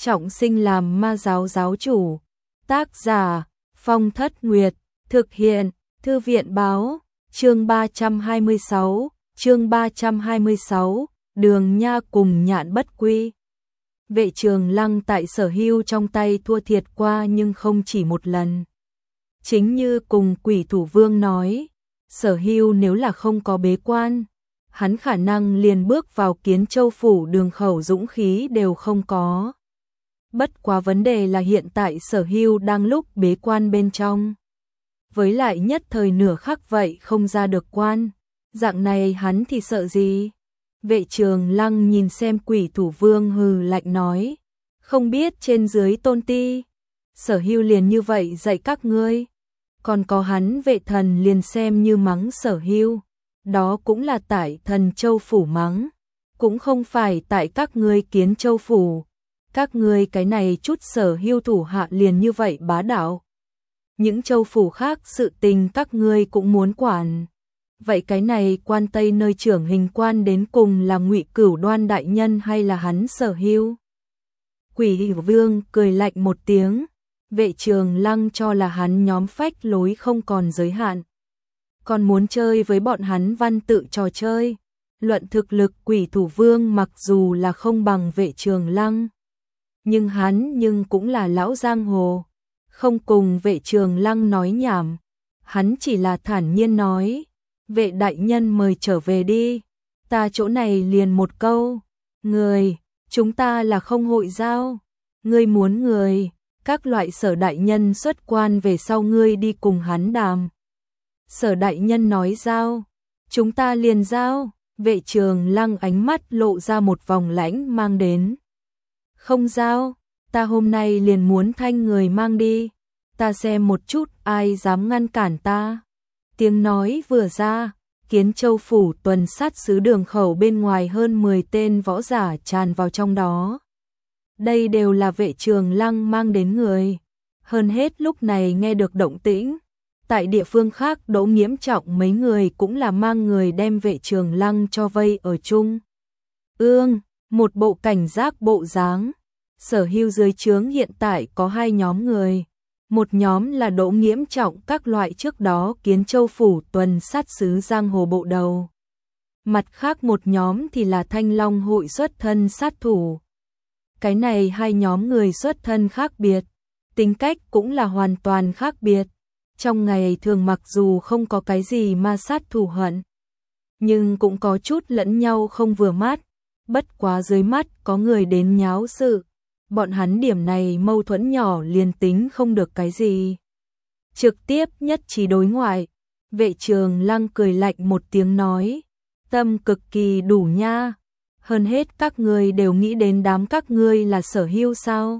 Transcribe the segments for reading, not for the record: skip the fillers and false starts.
trọng sinh làm ma giáo giáo chủ. Tác giả Phong Thất Nguyệt, thực hiện Thư viện Báo, chương 326, Đường Nha cùng Nhạn Bất Quy. Vệ Trường Lăng tại Sở Hưu trong tay thua thiệt qua nhưng không chỉ một lần. Chính như cùng Quỷ Thủ Vương nói, Sở Hưu nếu là không có bế quan, hắn khả năng liền bước vào Kiến Châu phủ đường khẩu dũng khí đều không có. Bất quá vấn đề là hiện tại Sở Hưu đang lúc bế quan bên trong. Với lại nhất thời nửa khắc vậy không ra được quan, dạng này hắn thì sợ gì? Vệ Trường Lăng nhìn xem Quỷ Thủ Vương hừ lạnh nói, không biết trên dưới tôn ti, Sở Hưu liền như vậy dạy các ngươi. Còn có hắn Vệ Thần liền xem như mắng Sở Hưu, đó cũng là tại Thần Châu phủ mắng, cũng không phải tại các ngươi Kiến Châu phủ. Các ngươi cái này chút Sở Hưu thủ hạ liền như vậy bá đạo. Những châu phủ khác sự tình các ngươi cũng muốn quản. Vậy cái này quan Tây nơi trưởng hình quan đến cùng là Ngụy Cửu Đoan đại nhân hay là hắn Sở Hưu? Quỷ Vương cười lạnh một tiếng, Vệ Trường Lăng cho là hắn nhóm phách lối không còn giới hạn. Còn muốn chơi với bọn hắn văn tự trò chơi. Luận thực lực Quỷ Thủ Vương mặc dù là không bằng Vệ Trường Lăng, nhưng hắn cũng là lão giang hồ, không cùng Vệ Trường Lăng nói nhảm, hắn chỉ là thản nhiên nói, Vệ đại nhân mời trở về đi, ta chỗ này liền một câu, người, chúng ta là không hội giao, ngươi muốn người, các loại Sở đại nhân xuất quan về sau ngươi đi cùng hắn đàm. Sở đại nhân nói giao, chúng ta liền giao. Vệ Trường Lăng ánh mắt lộ ra một vòng lãnh mang đến. Không giao, ta hôm nay liền muốn thanh người mang đi, ta xem một chút ai dám ngăn cản ta. Tiếng nói vừa ra, Kiến Châu phủ tuần sát sứ đường khẩu bên ngoài hơn 10 tên võ giả tràn vào trong đó. Đây đều là Vệ Trường Lăng mang đến người. Hơn hết lúc này nghe được động tĩnh. Tại địa phương khác Đỗ Nghiễm Trọng mấy người cũng là mang người đem Vệ Trường Lăng cho vây ở chung. Một bộ cảnh giác bộ dáng. Sở Hưu dưới trướng hiện tại có hai nhóm người. Một nhóm là Đỗ Nghiễm Trọng các loại trước đó Kiến Châu phủ tuần sát sứ giang hồ bộ đầu. Mặt khác một nhóm thì là Thanh Long hội xuất thân sát thủ. Cái này hai nhóm người xuất thân khác biệt, tính cách cũng là hoàn toàn khác biệt. Trong ngày thường mặc dù không có cái gì ma sát thù hận, nhưng cũng có chút lẫn nhau không vừa mắt, bất quá dưới mắt có người đến nháo sự, bọn hắn điểm này mâu thuẫn nhỏ liền tính không được cái gì. Trực tiếp nhất trí đối ngoại, Vệ Trường Lăng cười lạnh một tiếng nói, tâm cực kỳ đủ nha, hơn hết các ngươi đều nghĩ đến đám các ngươi là Sở Hưu sao?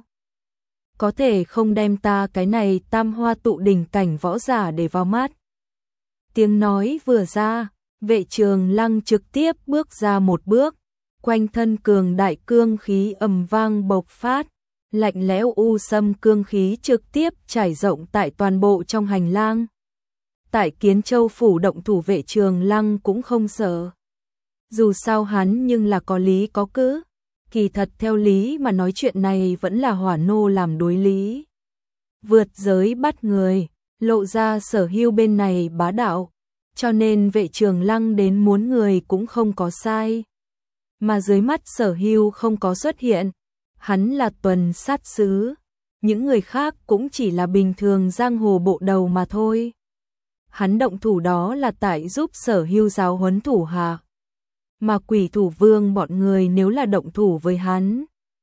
Có thể không đem ta cái này tam hoa tụ đỉnh cảnh võ giả để vào mắt. Tiếng nói vừa ra, Vệ Trường Lăng trực tiếp bước ra một bước, quanh thân cường đại cương khí ầm vang bộc phát, lạnh lẽo u xâm cương khí trực tiếp trải rộng tại toàn bộ trong hành lang. Tại Kiến Châu phủ động thủ Vệ Trường Lăng cũng không sợ. Dù sao hắn nhưng là có lý có cứ. Kỳ thật theo lý mà nói chuyện này vẫn là hỏa nô làm đối lý. Vượt giới bắt người, lộ ra Sở Hưu bên này bá đạo, cho nên Vệ Trường Lăng đến muốn người cũng không có sai. Mà dưới mắt Sở Hưu không có xuất hiện, hắn là tuần sát sứ, những người khác cũng chỉ là bình thường giang hồ bộ đầu mà thôi. Hắn động thủ đó là tại giúp Sở Hưu giáo huấn thủ hạ. Mà Quỷ Thủ Vương bọn người nếu là động thủ với hắn,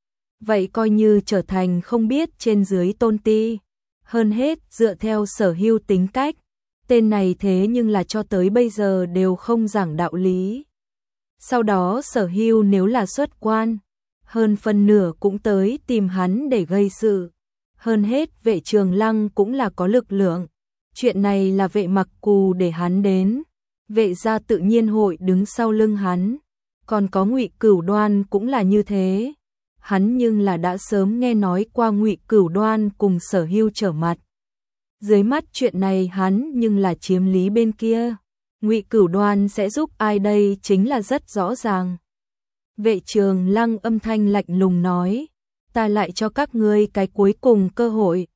vậy coi như trở thành không biết trên dưới tôn ti. Hơn hết dựa theo Sở Hưu tính cách, tên này thế nhưng là cho tới bây giờ đều không giảng đạo lý. Sau đó Sở Hưu nếu là xuất quan, hơn phân nửa cũng tới tìm hắn để gây sự. Hơn hết Vệ Trường Lăng cũng là có lực lượng, chuyện này là Vệ Mặc Cù để hắn đến. Vệ gia tự nhiên hội đứng sau lưng hắn, còn có Ngụy Cửu Đoan cũng là như thế. Hắn nhưng là đã sớm nghe nói qua Ngụy Cửu Đoan cùng Sở Hưu trở mặt. Dưới mắt chuyện này hắn nhưng là chiếm lý bên kia. Ngụy Cửu Đoan sẽ giúp ai đây chính là rất rõ ràng. Vệ Trường Lăng âm thanh lạnh lùng nói, ta lại cho các ngươi cái cuối cùng cơ hội.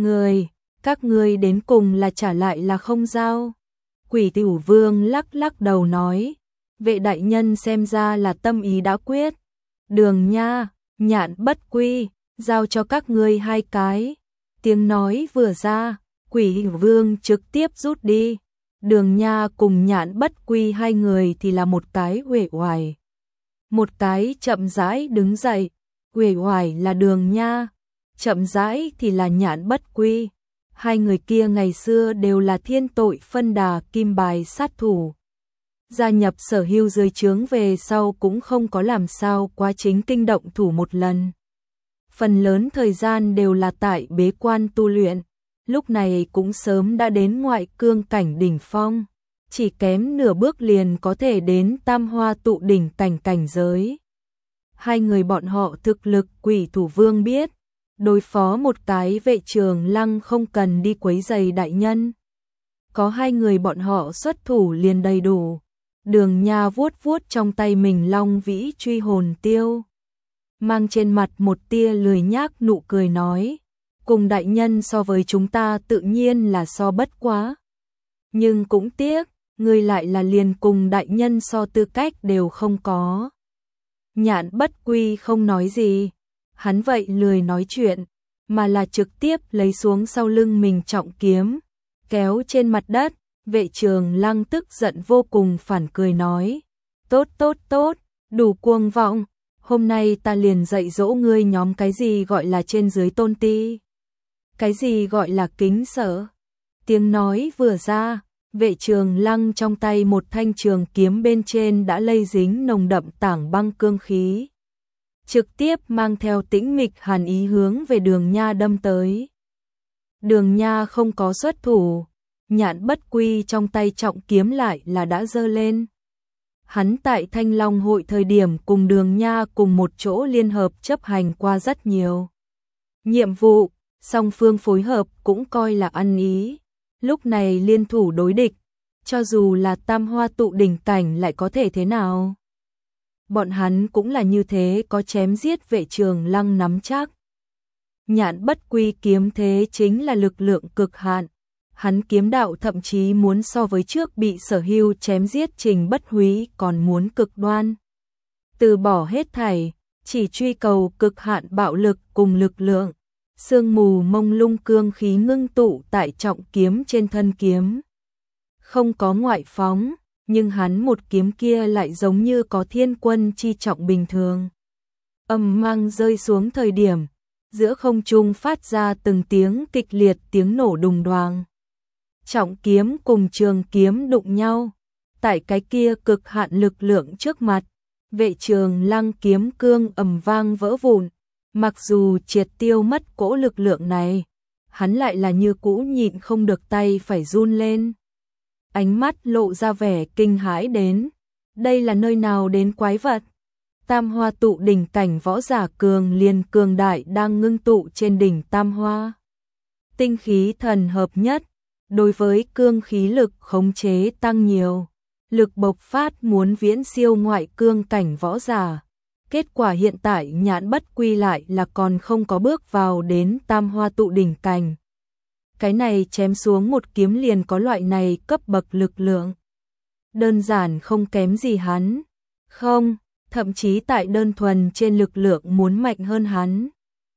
Các ngươi đến cùng là trả lại là không giao. Quỷ Tửu Vương lắc lắc đầu nói, vệ đại nhân xem ra là tâm ý đã quyết. Đường Nha, Nhạn Bất Quy, giao cho các ngươi hai cái. Tiếng nói vừa ra, Quỷ Tửu Vương trực tiếp rút đi. Đường Nha cùng Nhạn Bất Quy hai người thì là một cái uể oải, một cái chậm rãi đứng dậy. Uể oải là Đường Nha, chậm rãi thì là Nhạn Bất Quy. Hai người kia ngày xưa đều là thiên tội phân đà kim bài sát thủ. Gia nhập Sở Hưu dưới trướng về sau cũng không có làm sao quá chính kinh động thủ một lần. Phần lớn thời gian đều là tại bế quan tu luyện, lúc này cũng sớm đã đến ngoại cương cảnh đỉnh phong, chỉ kém nửa bước liền có thể đến tam hoa tụ đỉnh cảnh giới. Hai người bọn họ thực lực Quỷ Thủ Vương biết, đối phó một cái Vệ Trường Lăng không cần đi quấy rầy đại nhân. Có hai người bọn họ xuất thủ liền đầy đủ. Đường Nha vuốt vuốt trong tay mình long vĩ truy hồn tiêu, mang trên mặt một tia lười nhác nụ cười nói, cùng đại nhân so với chúng ta tự nhiên là so bất quá. Nhưng cũng tiếc, ngươi lại là liền cùng đại nhân so tư cách đều không có. Nhạn Bất Quy không nói gì, hắn vậy lười nói chuyện, mà là trực tiếp lấy xuống sau lưng mình trọng kiếm, kéo trên mặt đất. Vệ Trường Lăng tức giận vô cùng phản cười nói, tốt, đủ cuồng vọng, hôm nay ta liền dạy dỗ ngươi nhóm cái gì gọi là trên dưới tôn ti, cái gì gọi là kính sợ. Tiếng nói vừa ra, Vệ Trường Lăng trong tay một thanh trường kiếm bên trên đã lây dính nồng đậm tảng băng cương khí, trực tiếp mang theo tĩnh mịch hàn ý hướng về Đường Nha đâm tới. Đường Nha không có xuất thủ, Nhạn Bất Quy trong tay trọng kiếm lại là đã giơ lên. Hắn tại Thanh Long hội thời điểm cùng Đường Nha cùng một chỗ liên hợp chấp hành qua rất nhiều nhiệm vụ, song phương phối hợp cũng coi là ăn ý. Lúc này liên thủ đối địch, cho dù là tam hoa tụ đỉnh cảnh lại có thể thế nào? Bọn hắn cũng là như thế, có chém giết Vệ Trường Lăng nắm chắc. Nhạn Bất Quy kiếm thế chính là lực lượng cực hạn. Hắn kiếm đạo thậm chí muốn so với trước bị Sở Hưu chém giết Trình Bất Húy còn muốn cực đoan. Từ bỏ hết thảy, chỉ truy cầu cực hạn bạo lực cùng lực lượng. Sương mù mông lung cương khí ngưng tụ tại trọng kiếm trên thân kiếm. Không có ngoại phóng, nhưng hắn một kiếm kia lại giống như có thiên quân chi trọng bình thường. Âm mang rơi xuống thời điểm, giữa không trung phát ra từng tiếng kịch liệt tiếng nổ đùng đoàng. Trọng kiếm cùng trường kiếm đụng nhau, tại cái kia cực hạn lực lượng trước mặt, Vệ Trường Lăng kiếm cương ầm vang vỡ vụn. Mặc dù triệt tiêu mất cỗ lực lượng này, hắn lại là như cũ nhịn không được tay phải run lên. Ánh mắt lộ ra vẻ kinh hãi đến, đây là nơi nào đến quái vật? Tam hoa tụ đỉnh cảnh võ giả cường liền cường đại đang ngưng tụ trên đỉnh tam hoa. Tinh khí thần hợp nhất, đối với cương khí lực khống chế tăng nhiều, lực bộc phát muốn viễn siêu ngoại cương cảnh võ giả. Kết quả hiện tại Nhạn Bất Quy lại là còn không có bước vào đến tam hoa tụ đỉnh cảnh. Cái này chém xuống một kiếm liền có loại này cấp bậc lực lượng. Đơn giản không kém gì hắn. Không, thậm chí tại đơn thuần trên lực lượng muốn mạnh hơn hắn.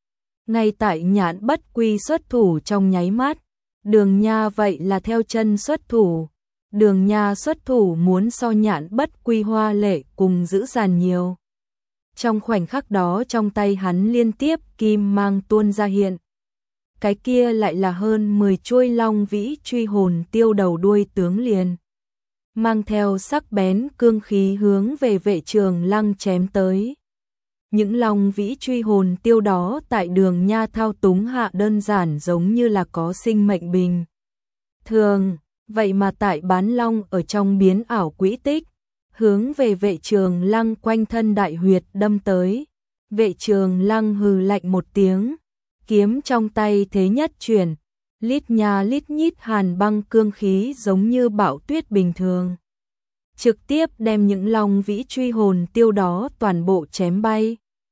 Ngay tại Nhạn Bất Quy xuất thủ trong nháy mắt, Đường Nha vậy là theo chân xuất thủ. Đường Nha xuất thủ muốn so Nhạn Bất Quy hoa lệ cùng dữ dằn nhiều. Trong khoảnh khắc đó trong tay hắn liên tiếp kim mang tuôn ra hiện. Cái kia lại là hơn 10 chuôi long vĩ truy hồn tiêu đầu đuôi tướng liền. Mang theo sắc bén cương khí hướng về Vệ Trường Lăng chém tới. Những long vĩ truy hồn tiêu đó tại Đường Nha thao túng hạ đơn giản giống như là có sinh mệnh bình thường, vậy mà tại bán long ở trong biến ảo quỹ tích, hướng về Vệ Trường Lăng quanh thân đại huyệt đâm tới. Vệ Trường Lăng hừ lạnh một tiếng, kiếm trong tay thế nhất chuyển, lít nha lít nhít hàn băng cương khí giống như bão tuyết bình thường, trực tiếp đem những long vĩ truy hồn tiêu đó toàn bộ chém bay.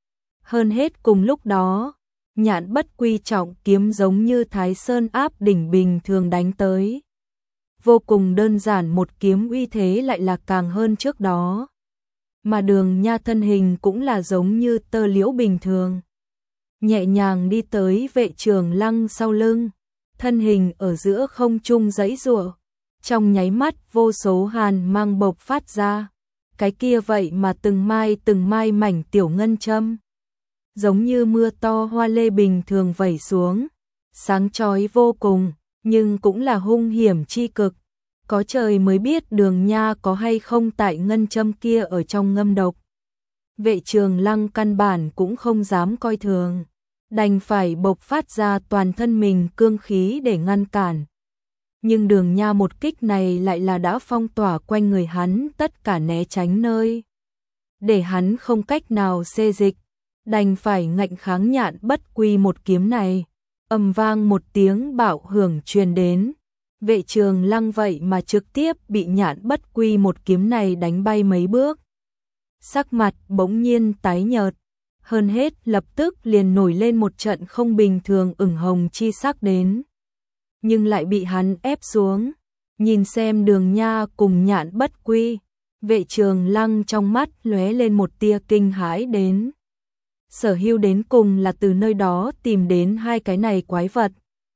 Hơn hết cùng lúc đó, Nhạn Bất Quy trọng kiếm giống như Thái Sơn áp đỉnh bình thường đánh tới. Vô cùng đơn giản, một kiếm uy thế lại là càng hơn trước đó. Mà Đường Nha thân hình cũng là giống như tơ liễu bình thường. Nhẹ nhàng đi tới Vệ Trường Lăng sau lưng, thân hình ở giữa không trung giãy giụa. Trong nháy mắt vô số hàn mang bộc phát ra. Cái kia vậy mà từng mai mảnh tiểu ngân châm, giống như mưa to hoa lê bình thường vẩy xuống, sáng chói vô cùng, nhưng cũng là hung hiểm chi cực. Có trời mới biết Đường Nha có hay không tại ngân châm kia ở trong ngâm độc. Vệ Trường Lăng căn bản cũng không dám coi thường, đành phải bộc phát ra toàn thân mình cương khí để ngăn cản. Nhưng Đường Nha một kích này lại là đã phong tỏa quanh người hắn tất cả né tránh nơi, để hắn không cách nào xê dịch, đành phải ngạnh kháng Nhạn Bất Quy một kiếm này. Ầm vang một tiếng bạo hưởng truyền đến, Vệ Trường Lăng vậy mà trực tiếp bị Nhạn Bất Quy một kiếm này đánh bay mấy bước. Sắc mặt bỗng nhiên tái nhợt, hơn hết lập tức liền nổi lên một trận không bình thường ửng hồng chi sắc đến. Nhưng lại bị hắn ép xuống. Nhìn xem Đường Nha cùng Nhạn Bất Quy, Vệ Trường Lăng trong mắt lóe lên một tia kinh hãi đến. Sở Hưu đến cùng là từ nơi đó tìm đến hai cái này quái vật.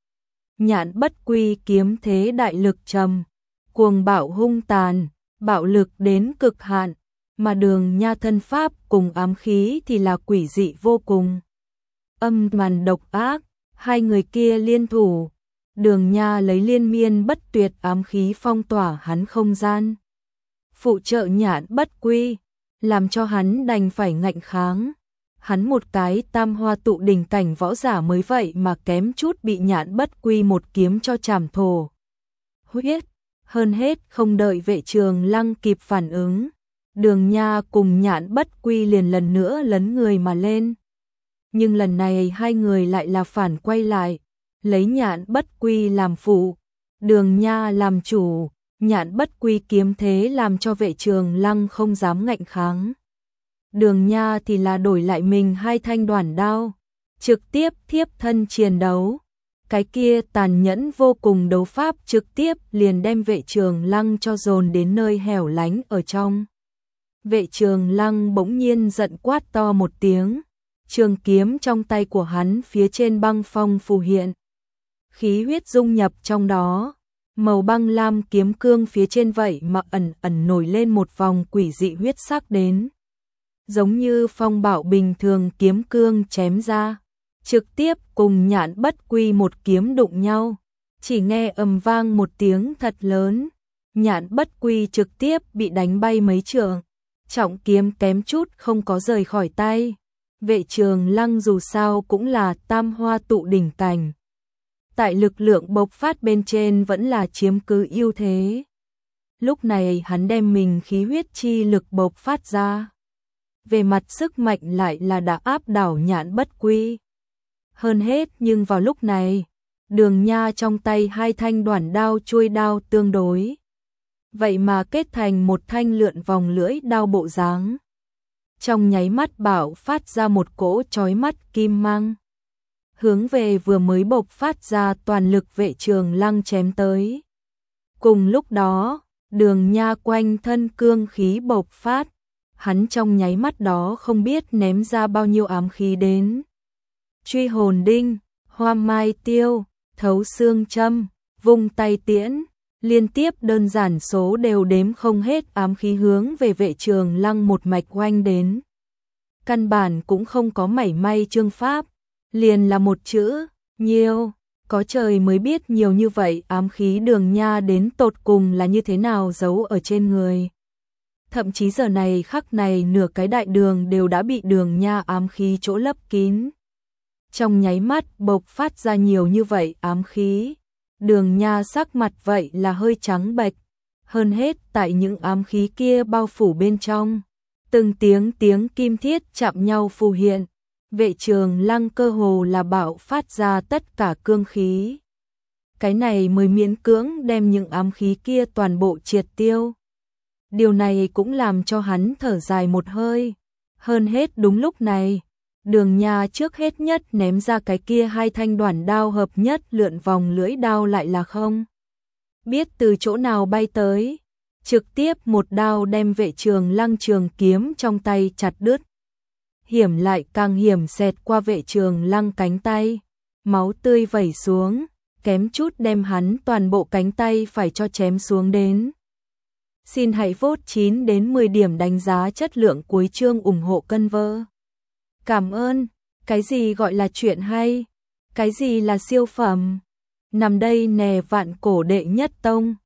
Nhạn Bất Quy kiếm thế đại lực trầm, cuồng bạo hung tàn, bạo lực đến cực hạn, mà Đường Nha thân pháp cùng ám khí thì là quỷ dị vô cùng. Âm màn độc ác, hai người kia liên thủ. Đường Nha lấy liên miên bất tuyệt ám khí phong tỏa hắn không gian, phụ trợ Nhạn Bất Quy, làm cho hắn đành phải ngạnh kháng. Hắn một cái tam hoa tụ đỉnh cảnh võ giả mới vậy mà kém chút bị Nhạn Bất Quy một kiếm cho chảm thổ huyết. Hơn hết không đợi Vệ Trường Lăng kịp phản ứng, Đường Nha cùng Nhạn Bất Quy liền lần nữa lấn người mà lên. Nhưng lần này hai người lại là phản quay lại, lấy Nhạn Bất Quy làm phụ, Đường Nha làm chủ. Nhạn Bất Quy kiếm thế làm cho Vệ Trường Lăng không dám ngạnh kháng. Đường Nha thì là đổi lại mình hai thanh đoản đao, trực tiếp thiếp thân chiến đấu. Cái kia tàn nhẫn vô cùng đấu pháp trực tiếp liền đem Vệ Trường Lăng cho dồn đến nơi hẻo lánh ở trong. Vệ Trường Lăng bỗng nhiên giận quát to một tiếng, trường kiếm trong tay của hắn phía trên băng phong phù hiện, khí huyết dung nhập trong đó. Màu băng lam kiếm cương phía trên vậy mà ẩn ẩn nổi lên một vòng quỷ dị huyết sắc đến. Giống như phong bạo bình thường kiếm cương chém ra, trực tiếp cùng Nhạn Bất Quy một kiếm đụng nhau. Chỉ nghe ầm vang một tiếng thật lớn, Nhạn Bất Quy trực tiếp bị đánh bay mấy trượng, trọng kiếm kém chút không có rời khỏi tay. Vệ Trường Lăng dù sao cũng là tam hoa tụ đỉnh cảnh, tại lực lượng bộc phát bên trên vẫn là chiếm cứ ưu thế. Lúc này hắn đem mình khí huyết chi lực bộc phát ra, về mặt sức mạnh lại là đã áp đảo Nhạn Bất Quy. Hơn hết nhưng vào lúc này, Đường Nha trong tay hai thanh đoản đao chuôi đao tương đối, vậy mà kết thành một thanh lượn vòng lưỡi đao bộ dáng. Trong nháy mắt bạo phát ra một cỗ chói mắt kim mang, hướng về vừa mới bộc phát ra toàn lực Vệ Trường Lăng chém tới. Cùng lúc đó, Đường Nha quanh thân cương khí bộc phát, hắn trong nháy mắt đó không biết ném ra bao nhiêu ám khí đến. Truy hồn đinh, hoa mai tiêu, thấu xương châm, vung tay tiễn, liên tiếp đơn giản số đều đếm không hết ám khí hướng về Vệ Trường Lăng một mạch oanh đến. Căn bản cũng không có mảy may chương pháp, liền là một chữ, nhiều. Có trời mới biết nhiều như vậy ám khí Đường Nha đến tột cùng là như thế nào giấu ở trên người. Thậm chí giờ này khắc này nửa cái đại đường đều đã bị Đường Nha ám khí chỗ lấp kín. Trong nháy mắt bộc phát ra nhiều như vậy ám khí, Đường Nha sắc mặt vậy là hơi trắng bệch. Hơn hết tại những ám khí kia bao phủ bên trong, từng tiếng kim thiết chạm nhau phù hiện. Vệ Trường Lăng cơ hồ là bạo phát ra tất cả cương khí. Cái này mới miễn cưỡng đem những ám khí kia toàn bộ triệt tiêu. Điều này cũng làm cho hắn thở dài một hơi. Hơn hết đúng lúc này, Đường Nha trước hết nhất ném ra cái kia hai thanh đoản đao hợp nhất lượn vòng lưỡi đao lại là không biết từ chỗ nào bay tới, trực tiếp một đao đem Vệ Trường Lăng trường kiếm trong tay chặt đứt. Hiểm lại càng hiểm, xẹt qua Vệ Trường Lăng cánh tay, máu tươi vẩy xuống, kém chút đem hắn toàn bộ cánh tay phải cho chém xuống đến. Xin hãy vote 9 đến 10 điểm đánh giá chất lượng cuối chương ủng hộ cân vơ. Cảm ơn. Cái gì gọi là chuyện hay? Cái gì là siêu phẩm? Nằm đây nè, vạn cổ đệ nhất tông.